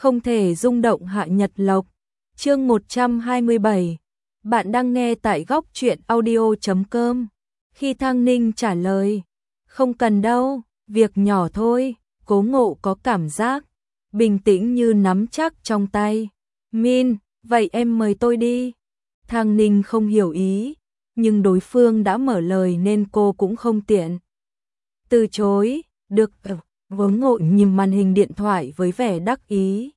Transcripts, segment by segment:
không thể rung động Hạ Nhật Lộc. Chương 127. Bạn đang nghe tại góc truyện audio.com. Khi Thang Ninh trả lời, không cần đâu, việc nhỏ thôi, Cố Ngộ có cảm giác bình tĩnh như nắm chắc trong tay. Min, vậy em mời tôi đi. Thang Ninh không hiểu ý, nhưng đối phương đã mở lời nên cô cũng không tiện từ chối. Được. Cố Ngộ nhìn màn hình điện thoại với vẻ đắc ý.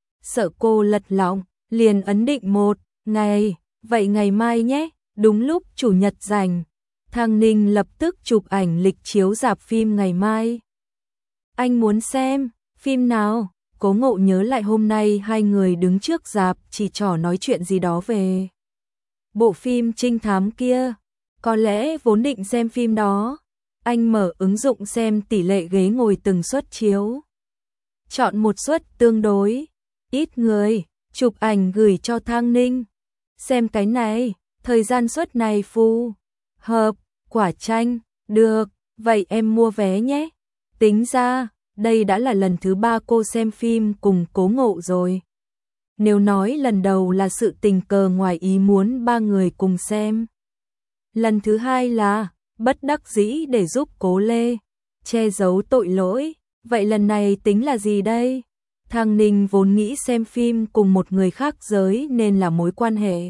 Sợ cô lật lọng, liền ấn định một ngày, vậy ngày mai nhé, đúng lúc chủ nhật rảnh. Thang Ninh lập tức chụp ảnh lịch chiếu rạp phim ngày mai. Anh muốn xem phim nào? Cố Ngộ nhớ lại hôm nay hai người đứng trước rạp chỉ trò nói chuyện gì đó về bộ phim trinh thám kia. Có lẽ vốn định xem phim đó. Anh mở ứng dụng xem tỷ lệ ghế ngồi từng suất chiếu. Chọn một suất tương đối ít người, chụp ảnh gửi cho Thang Ninh. Xem cái này, thời gian suất này phù hợp, quả chanh, được, vậy em mua vé nhé. Tính ra, đây đã là lần thứ 3 cô xem phim cùng Cố Ngộ rồi. Nếu nói lần đầu là sự tình cờ ngoài ý muốn ba người cùng xem. Lần thứ hai là bất đắc dĩ để giúp Cố Lê che giấu tội lỗi. Vậy lần này tính là gì đây? Thang Ninh vốn nghĩ xem phim cùng một người khác giới nên là mối quan hệ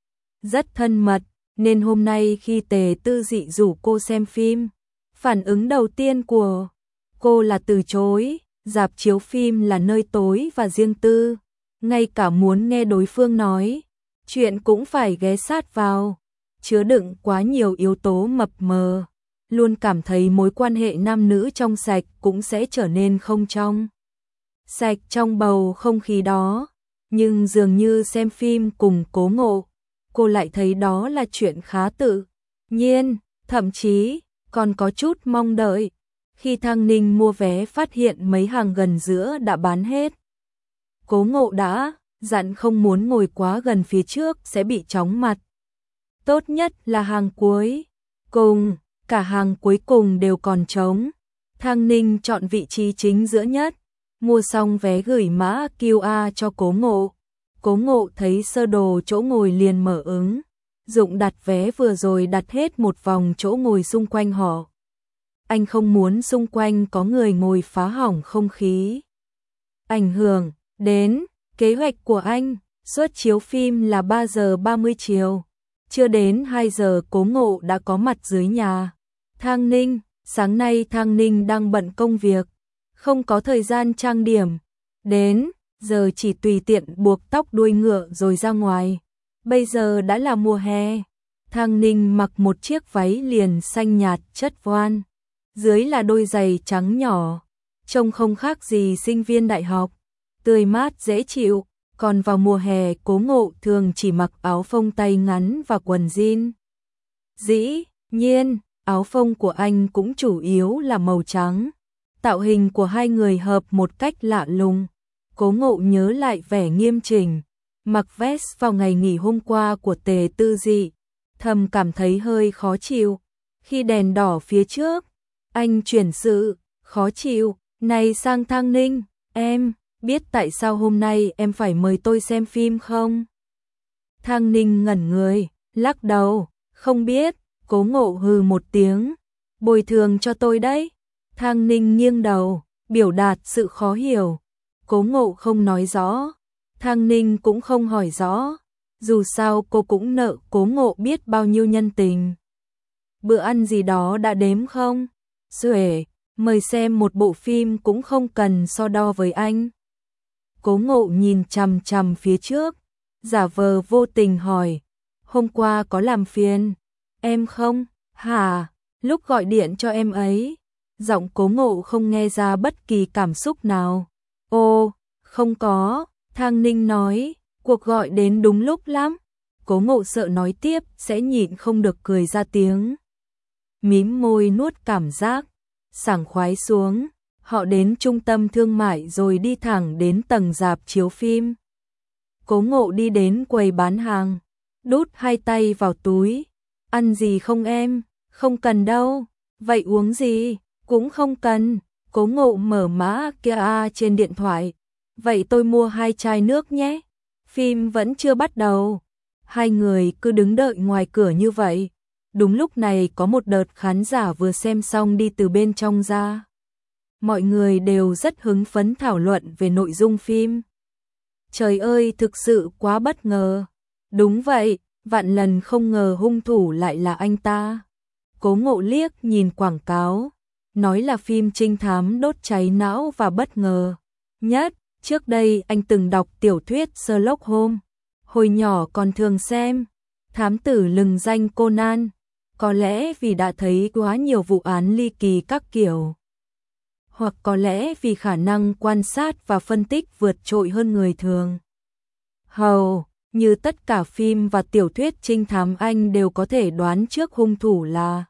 rất thân mật, nên hôm nay khi Tề Tư Dị rủ cô xem phim, phản ứng đầu tiên của cô là từ chối. Rạp chiếu phim là nơi tối và riêng tư, ngay cả muốn nghe đối phương nói chuyện cũng phải ghé sát vào, chứa đựng quá nhiều yếu tố mập mờ, luôn cảm thấy mối quan hệ nam nữ trong sạch cũng sẽ trở nên không trong sạch trong bầu không khí đó. Nhưng dường như xem phim cùng Cố Ngộ, cô lại thấy đó là chuyện khá tự nhiên, thậm chí còn có chút mong đợi. Khi Thang Ninh mua vé phát hiện mấy hàng gần giữa đã bán hết. Cố Ngộ đã dặn không muốn ngồi quá gần phía trước sẽ bị chóng mặt. Tốt nhất là hàng cuối cùng, cả hàng cuối cùng đều còn trống. Thang Ninh chọn vị trí chính giữa nhất, mua xong vé gửi mã QR cho Cố Ngộ. Cố Ngộ thấy sơ đồ chỗ ngồi liền mở ứng dụng đặt vé vừa rồi đặt hết một vòng chỗ ngồi xung quanh họ. Anh không muốn xung quanh có người ngồi phá hỏng không khí, ảnh hưởng đến kế hoạch của anh. Suất chiếu phim là 3 giờ 30 chiều. Chưa đến 2 giờ Cố Ngộ đã có mặt dưới nhà Thang Ninh. Sáng nay Thang Ninh đang bận công việc, không có thời gian trang điểm. Đến giờ chỉ tùy tiện buộc tóc đuôi ngựa rồi ra ngoài. Bây giờ đã là mùa hè. Thang Ninh mặc một chiếc váy liền xanh nhạt chất voan, dưới là đôi giày trắng nhỏ, trông không khác gì sinh viên đại học, tươi mát dễ chịu. Còn vào mùa hè Cố Ngộ thường chỉ mặc áo phông tay ngắn và quần jean. Dĩ nhiên, áo phông của anh cũng chủ yếu là màu trắng. Tạo hình của hai người hợp một cách lạ lùng. Cố Ngộ nhớ lại vẻ nghiêm chỉnh mặc vest vào ngày nghỉ hôm qua của Tề Tư Dị, thầm cảm thấy hơi khó chịu. Khi đèn đỏ phía trước, anh chuyển sự khó chịu này sang Thang Ninh. Em biết tại sao hôm nay em phải mời tôi xem phim không? Thang Ninh ngẩn người, lắc đầu, không biết. Cố Ngộ hừ một tiếng, bồi thường cho tôi đấy. Thang Ninh nghiêng đầu, biểu đạt sự khó hiểu. Cố Ngộ không nói rõ, Thang Ninh cũng không hỏi rõ. Dù sao cô cũng nợ Cố Ngộ biết bao nhiêu nhân tình. Bữa ăn gì đó đã đếm không? Xuể, mời xem một bộ phim cũng không cần so đo với anh. Cố Ngộ nhìn chằm chằm phía trước, giả vờ vô tình hỏi, hôm qua có làm phiền em không? Hả? Lúc gọi điện cho em ấy. Giọng Cố Ngộ không nghe ra bất kỳ cảm xúc nào. Ô, không có. Thang Ninh nói, cuộc gọi đến đúng lúc lắm. Cố Ngộ sợ nói tiếp sẽ nhịn không được cười ra tiếng. Mím môi nuốt cảm giác sảng khoái xuống. Họ đến trung tâm thương mại rồi đi thẳng đến tầng rạp chiếu phim. Cố Ngộ đi đến quầy bán hàng, đút hai tay vào túi. Ăn gì không em? Không cần đâu. Vậy uống gì? Cũng không cần. Cố Ngộ mở mã QR trên điện thoại, vậy tôi mua 2 chai nước nhé. Phim vẫn chưa bắt đầu. Hai người cứ đứng đợi ngoài cửa như vậy. Đúng lúc này có một đợt khán giả vừa xem xong đi từ bên trong ra. Mọi người đều rất hứng phấn thảo luận về nội dung phim. Trời ơi, thực sự quá bất ngờ. Đúng vậy, vạn lần không ngờ hung thủ lại là anh ta. Cố Ngộ liếc nhìn quảng cáo, nói là phim trinh thám đốt cháy não và bất ngờ nhất. Trước đây anh từng đọc tiểu thuyết Sherlock Holmes, hồi nhỏ còn thường xem Thám tử lừng danh Conan, có lẽ vì đã thấy quá nhiều vụ án ly kỳ các kiểu, hoặc có lẽ vì khả năng quan sát và phân tích vượt trội hơn người thường. Hầu như tất cả phim và tiểu thuyết trinh thám anh đều có thể đoán trước hung thủ là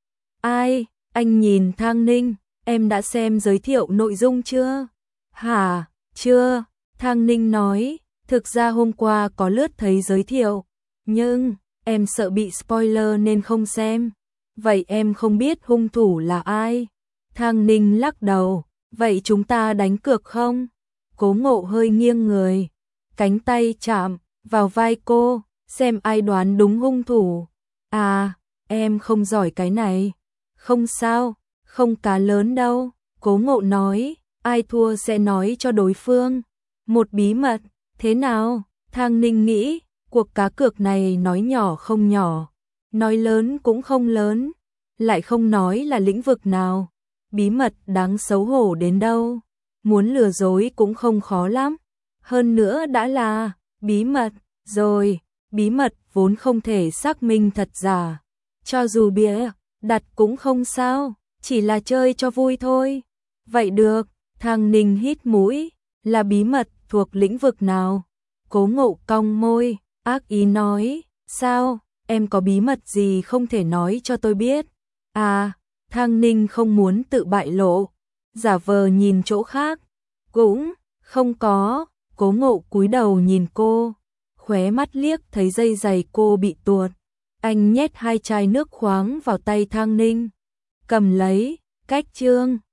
ai. Anh nhìn Thang Ninh, em đã xem giới thiệu nội dung chưa? Hả? Chưa, Thang Ninh nói, thực ra hôm qua có lướt thấy giới thiệu, nhưng em sợ bị spoiler nên không xem. Vậy em không biết hung thủ là ai? Thang Ninh lắc đầu, vậy chúng ta đánh cược không? Cố Ngộ hơi nghiêng người, cánh tay chạm vào vai cô, xem ai đoán đúng hung thủ. À, em không giỏi cái này. Không sao, không cá lớn đâu, Cố Ngộ nói, ai thua sẽ nói cho đối phương. Một bí mật, thế nào? Thang Ninh nghĩ, cuộc cá cược này nói nhỏ không nhỏ, nói lớn cũng không lớn, lại không nói là lĩnh vực nào. Bí mật đáng xấu hổ đến đâu, muốn lừa dối cũng không khó lắm. Hơn nữa đã là bí mật rồi, bí mật vốn không thể xác minh thật giả. Cho dù bịa đặt cũng không sao, chỉ là chơi cho vui thôi. Vậy được, Thang Ninh hít mũi, là bí mật thuộc lĩnh vực nào? Cố Ngộ cong môi, ác ý nói, sao, em có bí mật gì không thể nói cho tôi biết? À, Thang Ninh không muốn tự bại lộ, giả vờ nhìn chỗ khác. Cũng không có. Cố Ngộ cúi đầu nhìn cô, khóe mắt liếc thấy dây giày cô bị tuột. Anh nhét 2 chai nước khoáng vào tay Thang Ninh, cầm lấy, cách chương.